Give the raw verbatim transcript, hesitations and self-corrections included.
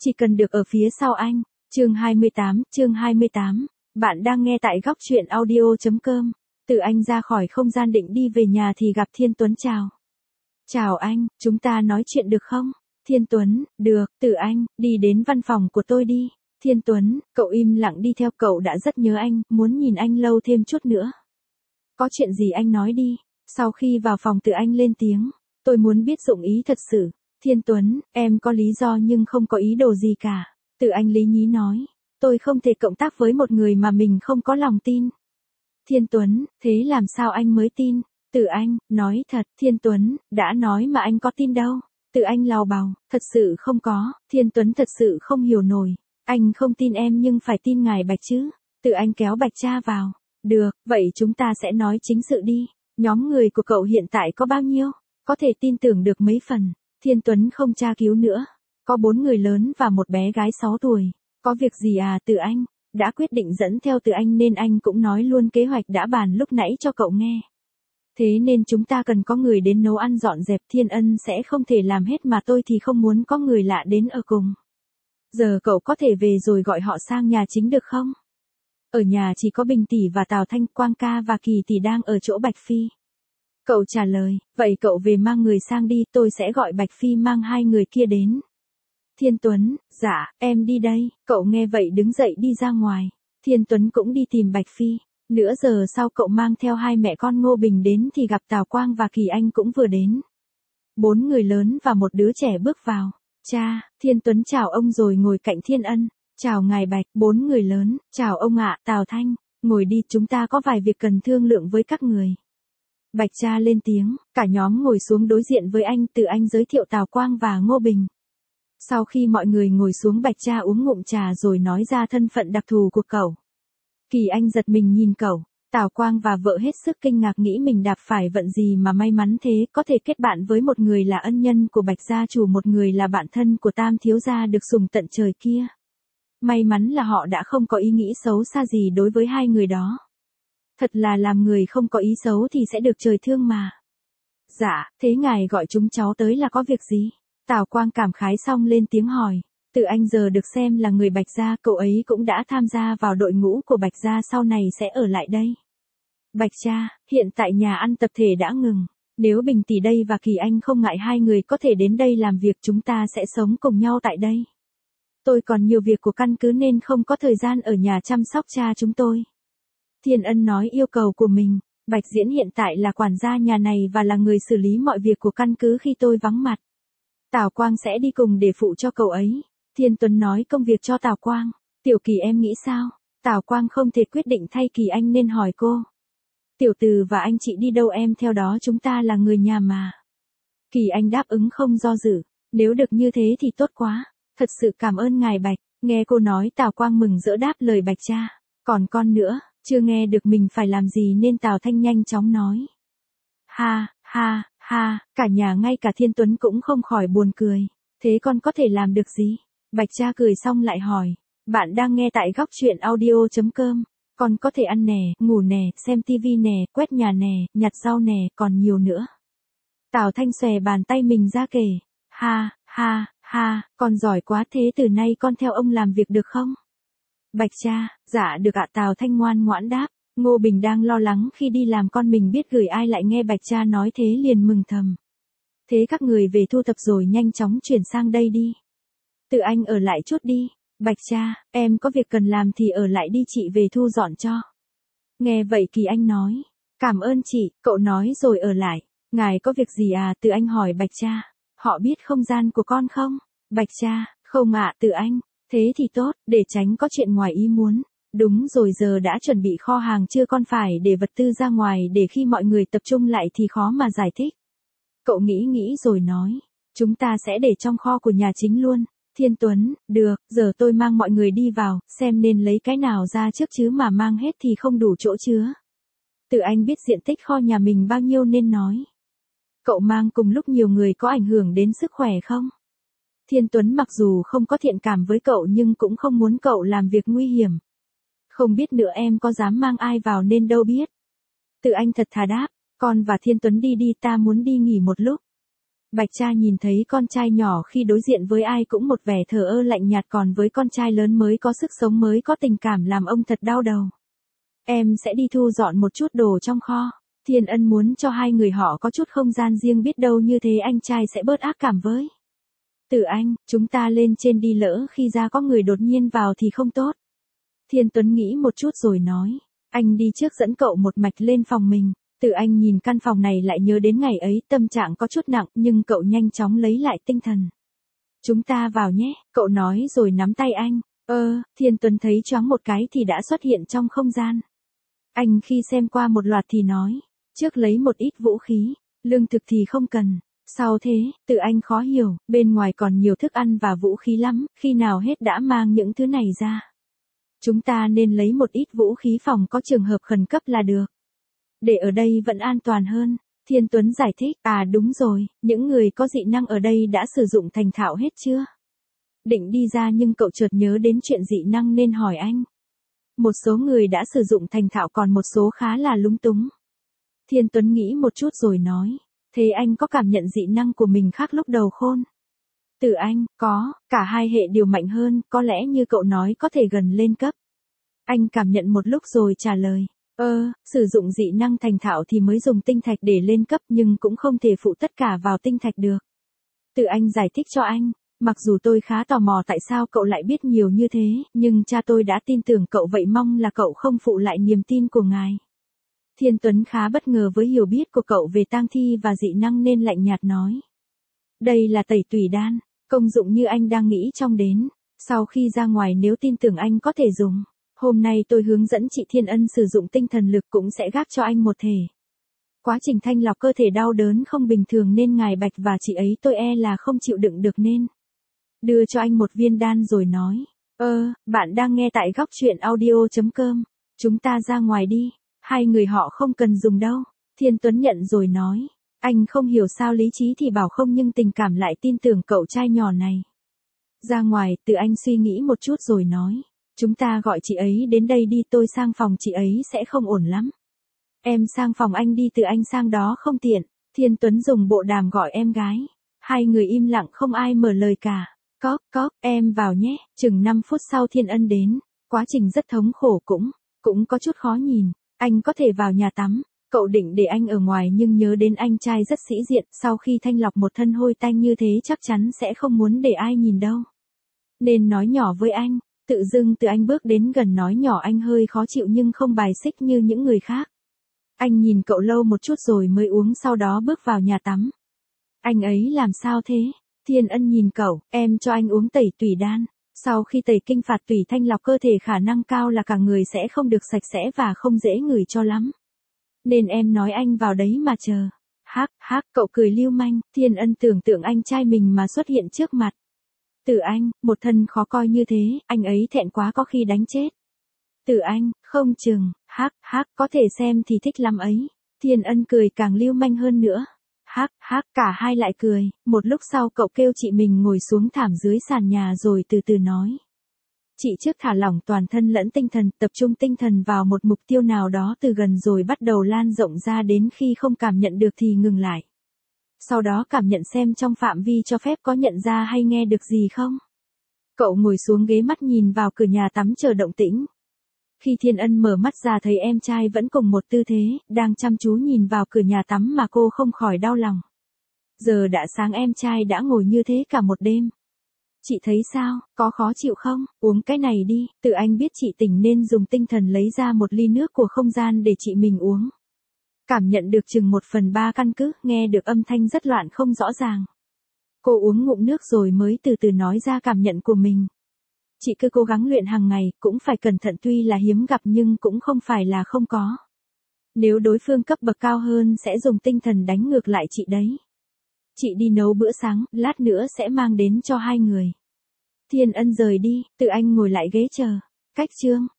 chỉ cần được ở phía sau anh. Chương hai mươi tám, chương hai mươi tám. Bạn đang nghe tại góc truyện audio chấm com. Từ Anh ra khỏi không gian định đi về nhà thì gặp Thiên Tuấn chào. Chào anh, chúng ta nói chuyện được không? Thiên Tuấn, được. Từ Anh, đi đến văn phòng của tôi đi. Thiên Tuấn, cậu im lặng đi theo, cậu đã rất nhớ anh, muốn nhìn anh lâu thêm chút nữa. Có chuyện gì anh nói đi. Sau khi vào phòng Từ Anh lên tiếng, tôi muốn biết dụng ý thật sự. Thiên Tuấn, em có lý do nhưng không có ý đồ gì cả. Từ Anh lý nhí nói, tôi không thể cộng tác với một người mà mình không có lòng tin. Thiên Tuấn, thế làm sao anh mới tin? Từ Anh, nói thật. Thiên Tuấn, đã nói mà anh có tin đâu. Từ Anh lào bào, thật sự không có. Thiên Tuấn thật sự không hiểu nổi. Anh không tin em nhưng phải tin ngài Bạch chứ. Từ Anh kéo Bạch Cha vào. Được, vậy chúng ta sẽ nói chính sự đi. Nhóm người của cậu hiện tại có bao nhiêu? Có thể tin tưởng được mấy phần? Thiên Tuấn không tra cứu nữa. Có bốn người lớn và một bé gái sáu tuổi. Có việc gì à? Từ Anh đã quyết định dẫn theo Từ Anh nên anh cũng nói luôn kế hoạch đã bàn lúc nãy cho cậu nghe. Thế nên chúng ta cần có người đến nấu ăn dọn dẹp. Thiên Ân sẽ không thể làm hết mà tôi thì không muốn có người lạ đến ở cùng. Giờ cậu có thể về rồi gọi họ sang nhà chính được không? Ở nhà chỉ có Bình tỷ và Tào Thanh, Quang ca và Kỳ tỷ đang ở chỗ Bạch Phi. Cậu trả lời, vậy cậu về mang người sang đi, tôi sẽ gọi Bạch Phi mang hai người kia đến. Thiên Tuấn, dạ, em đi đây. Cậu nghe vậy đứng dậy đi ra ngoài. Thiên Tuấn cũng đi tìm Bạch Phi. Nửa giờ sau cậu mang theo hai mẹ con Ngô Bình đến thì gặp Tào Quang và Kỳ Anh cũng vừa đến. Bốn người lớn và một đứa trẻ bước vào. Cha, Thiên Tuấn chào ông rồi ngồi cạnh Thiên Ân. Chào ngài Bạch. Bốn người lớn, chào ông ạ. Tào Thanh, ngồi đi, chúng ta có vài việc cần thương lượng với các người. Bạch Cha lên tiếng, cả nhóm ngồi xuống đối diện với anh. Từ Anh giới thiệu Tào Quang và Ngô Bình. Sau khi mọi người ngồi xuống, Bạch Cha uống ngụm trà rồi nói ra thân phận đặc thù của cậu. Kỳ Anh giật mình nhìn cậu. Tào Quang và vợ hết sức kinh ngạc, nghĩ mình đạp phải vận gì mà may mắn thế, có thể kết bạn với một người là ân nhân của Bạch gia chủ, một người là bạn thân của Tam thiếu gia được sủng tận trời kia. May mắn là họ đã không có ý nghĩ xấu xa gì đối với hai người đó. Thật là làm người không có ý xấu thì sẽ được trời thương mà. Dạ, thế ngài gọi chúng cháu tới là có việc gì? Tào Quang cảm khái xong lên tiếng hỏi. Từ Anh giờ được xem là người Bạch gia, cậu ấy cũng đã tham gia vào đội ngũ của Bạch gia, sau này sẽ ở lại đây. Bạch Cha, hiện tại nhà ăn tập thể đã ngừng. Nếu Bình tỷ đây và Kỳ Anh không ngại, hai người có thể đến đây làm việc, chúng ta sẽ sống cùng nhau tại đây. Tôi còn nhiều việc của căn cứ nên không có thời gian ở nhà chăm sóc cha chúng tôi. Thiên Ân nói yêu cầu của mình. Bạch Diễn hiện tại là quản gia nhà này và là người xử lý mọi việc của căn cứ khi tôi vắng mặt. Tào Quang sẽ đi cùng để phụ cho cậu ấy. Thiên Tuấn nói công việc cho Tào Quang. Tiểu Kỳ em nghĩ sao? Tào Quang không thể quyết định thay Kỳ Anh nên hỏi cô. Tiểu Từ và anh chị đi đâu em theo đó, chúng ta là người nhà mà. Kỳ Anh đáp ứng không do dự. Nếu được như thế thì tốt quá. Thật sự cảm ơn ngài Bạch. Nghe cô nói, Tào Quang mừng rỡ đáp lời Bạch Cha. Còn con nữa, chưa nghe được mình phải làm gì nên Tào Thanh nhanh chóng nói. Ha, ha, ha, cả nhà ngay cả Thiên Tuấn cũng không khỏi buồn cười. Thế con có thể làm được gì? Bạch Cha cười xong lại hỏi. Bạn đang nghe tại góc truyện audio chấm com. Con có thể ăn nè, ngủ nè, xem tivi nè, quét nhà nè, nhặt rau nè, còn nhiều nữa. Tào Thanh xòe bàn tay mình ra kể. Ha, ha, ha, con giỏi quá, thế từ nay con theo ông làm việc được không? Bạch Cha, dạ được ạ. Tào Thanh ngoan ngoãn đáp. Ngô Bình đang lo lắng khi đi làm con mình biết gửi ai, lại nghe Bạch Cha nói thế liền mừng thầm. Thế các người về thu thập rồi nhanh chóng chuyển sang đây đi. Từ Anh ở lại chút đi. Bạch Cha, em có việc cần làm thì ở lại đi, chị về thu dọn cho. Nghe vậy Kỳ Anh nói. Cảm ơn chị, cậu nói rồi ở lại. Ngài có việc gì à? Từ Anh hỏi Bạch Cha. Họ biết không gian của con không? Bạch Cha, không ạ. Từ Anh, thế thì tốt, để tránh có chuyện ngoài ý muốn. Đúng rồi, giờ đã chuẩn bị kho hàng chưa, con phải để vật tư ra ngoài để khi mọi người tập trung lại thì khó mà giải thích. Cậu nghĩ nghĩ rồi nói. Chúng ta sẽ để trong kho của nhà chính luôn. Thiên Tuấn, được, giờ tôi mang mọi người đi vào, xem nên lấy cái nào ra trước chứ mà mang hết thì không đủ chỗ chứa. Từ Anh biết diện tích kho nhà mình bao nhiêu nên nói. Cậu mang cùng lúc nhiều người có ảnh hưởng đến sức khỏe không? Thiên Tuấn mặc dù không có thiện cảm với cậu nhưng cũng không muốn cậu làm việc nguy hiểm. Không biết nữa em có dám mang ai vào nên đâu biết. Từ Anh thật thà đáp, con và Thiên Tuấn đi đi, ta muốn đi nghỉ một lúc. Bạch cha nhìn thấy con trai nhỏ khi đối diện với ai cũng một vẻ thờ ơ lạnh nhạt, còn với con trai lớn mới có sức sống mới có tình cảm làm ông thật đau đầu. Em sẽ đi thu dọn một chút đồ trong kho. Thiên Ân muốn cho hai người họ có chút không gian riêng, biết đâu như thế anh trai sẽ bớt ác cảm với. Tử Anh, chúng ta lên trên đi, lỡ khi ra có người đột nhiên vào thì không tốt. Thiên Tuấn nghĩ một chút rồi nói, anh đi trước dẫn cậu một mạch lên phòng mình. Tử Anh nhìn căn phòng này lại nhớ đến ngày ấy, tâm trạng có chút nặng nhưng cậu nhanh chóng lấy lại tinh thần. Chúng ta vào nhé, cậu nói rồi nắm tay anh. Ơ, Thiên Tuấn thấy choáng một cái thì đã xuất hiện trong không gian. Anh khi xem qua một loạt thì nói, trước lấy một ít vũ khí, lương thực thì không cần. Sao thế? Tử Anh khó hiểu, bên ngoài còn nhiều thức ăn và vũ khí lắm, khi nào hết đã mang những thứ này ra. Chúng ta nên lấy một ít vũ khí phòng có trường hợp khẩn cấp là được. Để ở đây vẫn an toàn hơn. Thiên Tuấn giải thích, à đúng rồi, những người có dị năng ở đây đã sử dụng thành thạo hết chưa? Định đi ra nhưng cậu chợt nhớ đến chuyện dị năng nên hỏi anh. Một số người đã sử dụng thành thạo, còn một số khá là lúng túng. Thiên Tuấn nghĩ một chút rồi nói, thế anh có cảm nhận dị năng của mình khác lúc đầu khôn? Tử Anh, có, cả hai hệ đều mạnh hơn, có lẽ như cậu nói có thể gần lên cấp. Anh cảm nhận một lúc rồi trả lời, ơ, sử dụng dị năng thành thạo thì mới dùng tinh thạch để lên cấp, nhưng cũng không thể phụ tất cả vào tinh thạch được. Tử Anh giải thích cho anh, mặc dù tôi khá tò mò tại sao cậu lại biết nhiều như thế, nhưng cha tôi đã tin tưởng cậu, vậy mong là cậu không phụ lại niềm tin của ngài. Thiên Tuấn khá bất ngờ với hiểu biết của cậu về tang thi và dị năng nên lạnh nhạt nói. Đây là tẩy tùy đan, công dụng như anh đang nghĩ trong đến. Sau khi ra ngoài nếu tin tưởng anh có thể dùng. Hôm nay tôi hướng dẫn chị Thiên Ân sử dụng tinh thần lực cũng sẽ gác cho anh một thể. Quá trình thanh lọc cơ thể đau đớn không bình thường nên ngài Bạch và chị ấy tôi e là không chịu đựng được nên. Đưa cho anh một viên đan rồi nói. Ơ, bạn đang nghe tại góc truyện audio chấm com. Chúng ta ra ngoài đi. Hai người họ không cần dùng đâu. Thiên Tuấn nhận rồi nói. Anh không hiểu sao lý trí thì bảo không nhưng tình cảm lại tin tưởng cậu trai nhỏ này. Ra ngoài, Từ Anh suy nghĩ một chút rồi nói. Chúng ta gọi chị ấy đến đây đi, tôi sang phòng chị ấy sẽ không ổn lắm. Em sang phòng anh đi, Từ Anh sang đó không tiện. Thiên Tuấn dùng bộ đàm gọi em gái. Hai người im lặng không ai mở lời cả. Cóp, cóp, em vào nhé. Chừng năm phút sau Thiên Ân đến. Quá trình rất thống khổ cũng, cũng có chút khó nhìn. Anh có thể vào nhà tắm. Cậu định để anh ở ngoài nhưng nhớ đến anh trai rất sĩ diện, sau khi thanh lọc một thân hôi tanh như thế chắc chắn sẽ không muốn để ai nhìn đâu. Nên nói nhỏ với anh, tự dưng Từ Anh bước đến gần nói nhỏ, anh hơi khó chịu nhưng không bài xích như những người khác. Anh nhìn cậu lâu một chút rồi mới uống, sau đó bước vào nhà tắm. Anh ấy làm sao thế? Thiên Ân nhìn cậu, em cho anh uống tẩy tùy đan. Sau khi tẩy kinh phạt tùy thanh lọc cơ thể khả năng cao là cả người sẽ không được sạch sẽ và không dễ ngửi cho lắm. Nên em nói anh vào đấy mà chờ. Hắc, hắc, cậu cười lưu manh, Thiên Ân tưởng tượng anh trai mình mà xuất hiện trước mặt. Từ Anh, một thân khó coi như thế, anh ấy thẹn quá có khi đánh chết. Từ Anh, không chừng, hắc, hắc, có thể xem thì thích lắm ấy. Thiên Ân cười càng lưu manh hơn nữa. Hắc, hắc, cả hai lại cười, một lúc sau cậu kêu chị mình ngồi xuống thảm dưới sàn nhà rồi từ từ nói. Chị trước thả lỏng toàn thân lẫn tinh thần, tập trung tinh thần vào một mục tiêu nào đó từ gần rồi bắt đầu lan rộng ra, đến khi không cảm nhận được thì ngừng lại. Sau đó cảm nhận xem trong phạm vi cho phép có nhận ra hay nghe được gì không. Cậu ngồi xuống ghế, mắt nhìn vào cửa nhà tắm chờ động tĩnh. Khi Thiên Ân mở mắt ra thấy em trai vẫn cùng một tư thế, đang chăm chú nhìn vào cửa nhà tắm mà cô không khỏi đau lòng. Giờ đã sáng em trai đã ngồi như thế cả một đêm. Chị thấy sao, có khó chịu không? Uống cái này đi. Từ Anh biết chị tỉnh nên dùng tinh thần lấy ra một ly nước của không gian để chị mình uống. Cảm nhận được chừng một phần ba căn cứ, nghe được âm thanh rất loạn không rõ ràng. Cô uống ngụm nước rồi mới từ từ nói ra cảm nhận của mình. Chị cứ cố gắng luyện hàng ngày, cũng phải cẩn thận, tuy là hiếm gặp nhưng cũng không phải là không có. Nếu đối phương cấp bậc cao hơn sẽ dùng tinh thần đánh ngược lại chị đấy. Chị đi nấu bữa sáng, lát nữa sẽ mang đến cho hai người. Thiên Ân rời đi, Từ Anh ngồi lại ghế chờ. Cách chương.